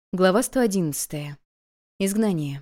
Глава 111. Изгнание.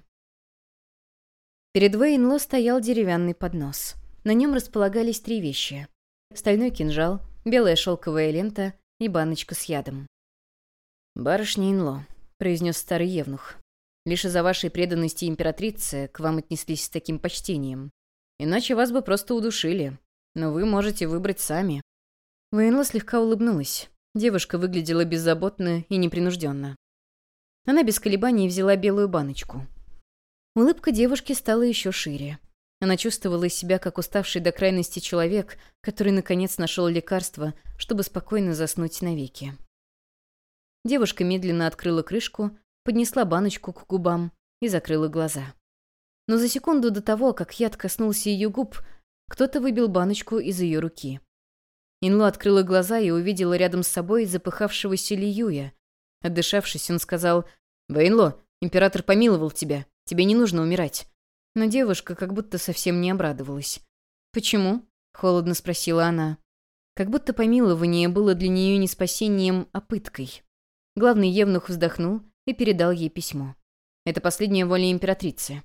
Перед Вэйнло стоял деревянный поднос. На нем располагались 3 вещи: стальной кинжал, белая шелковая лента и баночка с ядом. «Барышня Инло», — произнес старый евнух, — «лишь из-за вашей преданности императрице к вам отнеслись с таким почтением. Иначе вас бы просто удушили. Но вы можете выбрать сами». Вэйнло слегка улыбнулась. Девушка выглядела беззаботно и непринужденно. Она без колебаний взяла белую баночку. Улыбка девушки стала еще шире. Она чувствовала себя как уставший до крайности человек, который наконец нашел лекарство, чтобы спокойно заснуть навеки. Девушка медленно открыла крышку, поднесла баночку к губам и закрыла глаза. Но за секунду до того, как яд коснулся ее губ, кто-то выбил баночку из ее руки. Инло открыла глаза и увидела рядом с собой запыхавшегося Лиюя. Отдышавшись, он сказал: «Вэйнло, император помиловал тебя. Тебе не нужно умирать». Но девушка как будто совсем не обрадовалась. «Почему?» — холодно спросила она. Как будто помилование было для нее не спасением, а пыткой. Главный евнух вздохнул и передал ей письмо. Это последняя воля императрицы.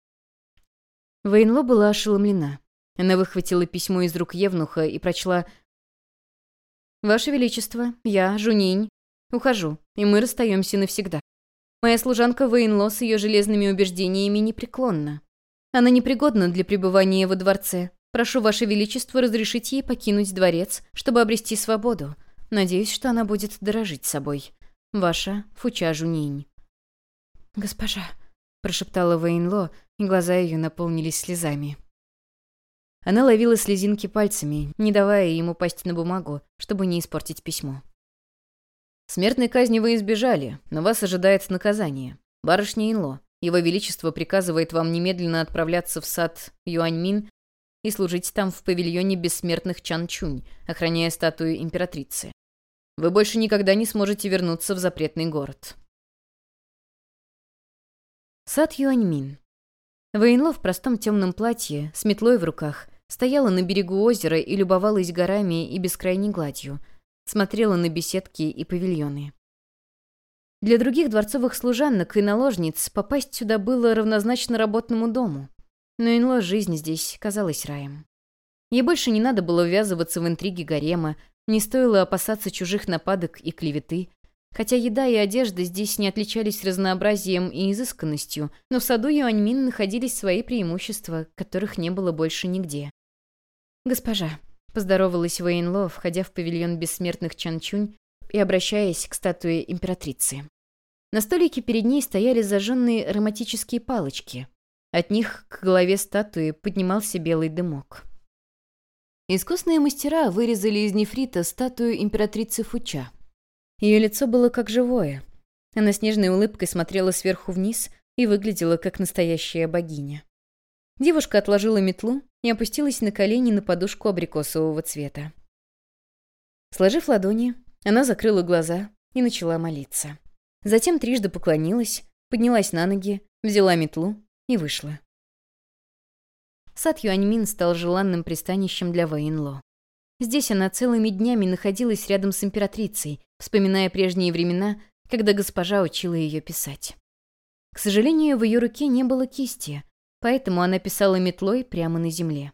Вэйнло была ошеломлена. Она выхватила письмо из рук евнуха и прочла: «Ваше Величество, я, Жунинь, ухожу, и мы расстаемся навсегда. Моя служанка Вэйнло с ее железными убеждениями непреклонна. Она непригодна для пребывания во дворце. Прошу Ваше Величество разрешить ей покинуть дворец, чтобы обрести свободу. Надеюсь, что она будет дорожить собой. Ваша Фуча Жунинь». «Госпожа», — прошептала Вэйнло, и глаза ее наполнились слезами. Она ловила слезинки пальцами, не давая им упасть на бумагу, чтобы не испортить письмо. «Смертной казни вы избежали, но вас ожидает наказание. Барышня Инло, Его Величество приказывает вам немедленно отправляться в сад Юаньмин и служить там в павильоне бессмертных Чанчунь, охраняя статую императрицы. Вы больше никогда не сможете вернуться в запретный город». Сад Юаньмин. Вэйнло в простом темном платье, с метлой в руках, стояла на берегу озера и любовалась горами и бескрайней гладью, смотрела на беседки и павильоны. Для других дворцовых служанок и наложниц попасть сюда было равнозначно работному дому, но Инло жизнь здесь казалась раем. Ей больше не надо было ввязываться в интриги гарема, не стоило опасаться чужих нападок и клеветы, хотя еда и одежда здесь не отличались разнообразием и изысканностью, но в саду Юаньмин находились свои преимущества, которых не было больше нигде. «Госпожа», — поздоровалась Вэйнло, входя в павильон бессмертных Чанчунь и обращаясь к статуе императрицы. На столике перед ней стояли зажженные ароматические палочки. От них к голове статуи поднимался белый дымок. Искусные мастера вырезали из нефрита статую императрицы Фуча. Ее лицо было как живое. Она с нежной улыбкой смотрела сверху вниз и выглядела как настоящая богиня. Девушка отложила метлу и опустилась на колени на подушку абрикосового цвета. Сложив ладони, она закрыла глаза и начала молиться. Затем трижды поклонилась, поднялась на ноги, взяла метлу и вышла. Сад Юаньмин стал желанным пристанищем для Вэйнло. Здесь она целыми днями находилась рядом с императрицей, вспоминая прежние времена, когда госпожа учила ее писать. К сожалению, в ее руке не было кисти, поэтому она писала метлой прямо на земле.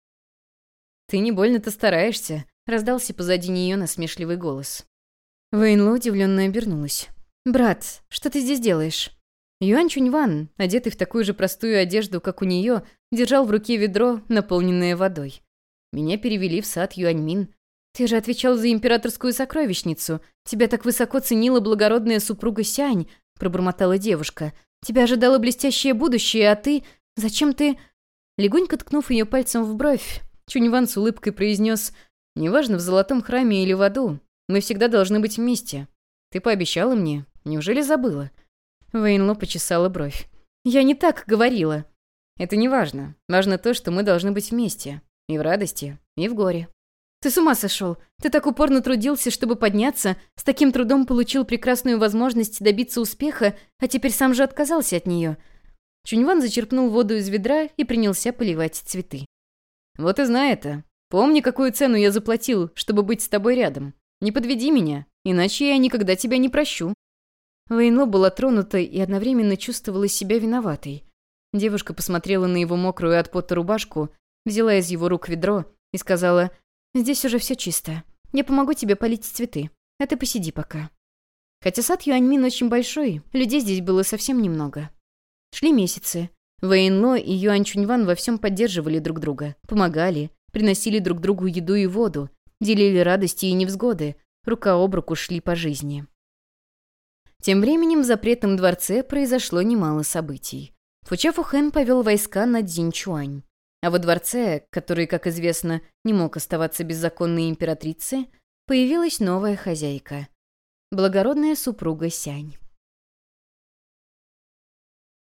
«Ты не больно-то стараешься», — раздался позади нее насмешливый голос. Вэйнло удивленно обернулась. «Брат, что ты здесь делаешь?» Юань Чуньван, одетый в такую же простую одежду, как у нее, держал в руке ведро, наполненное водой. «Меня перевели в сад Юаньмин. Ты же отвечал за императорскую сокровищницу. Тебя так высоко ценила благородная супруга Сянь», — пробормотала девушка. «Тебя ожидало блестящее будущее, а ты... Зачем ты...» Легонько ткнув ее пальцем в бровь, Чуньван с улыбкой произнес: «Неважно, в золотом храме или в аду, мы всегда должны быть вместе. Ты пообещала мне? Неужели забыла?» Вэйнло почесала бровь. «Я не так говорила». «Это не важно. Важно то, что мы должны быть вместе. И в радости, и в горе». «Ты с ума сошел? Ты так упорно трудился, чтобы подняться, с таким трудом получил прекрасную возможность добиться успеха, а теперь сам же отказался от нее». Чуньван зачерпнул воду из ведра и принялся поливать цветы. «Вот и знай это. Помни, какую цену я заплатил, чтобы быть с тобой рядом. Не подведи меня, иначе я никогда тебя не прощу». Вэйнло была тронута и одновременно чувствовала себя виноватой. Девушка посмотрела на его мокрую от пота рубашку, взяла из его рук ведро и сказала: «Здесь уже все чисто. Я помогу тебе полить цветы, а ты посиди пока». Хотя сад Юаньмин очень большой, людей здесь было совсем немного. Шли месяцы. Вэйнло и Юань Чуньван во всем поддерживали друг друга, помогали, приносили друг другу еду и воду, делили радости и невзгоды, рука об руку шли по жизни. Тем временем в запретном дворце произошло немало событий. Фуча Фухэн повел войска на Цзиньчуань. А во дворце, который, как известно, не мог оставаться без законной императрицы, появилась новая хозяйка — благородная супруга Сянь.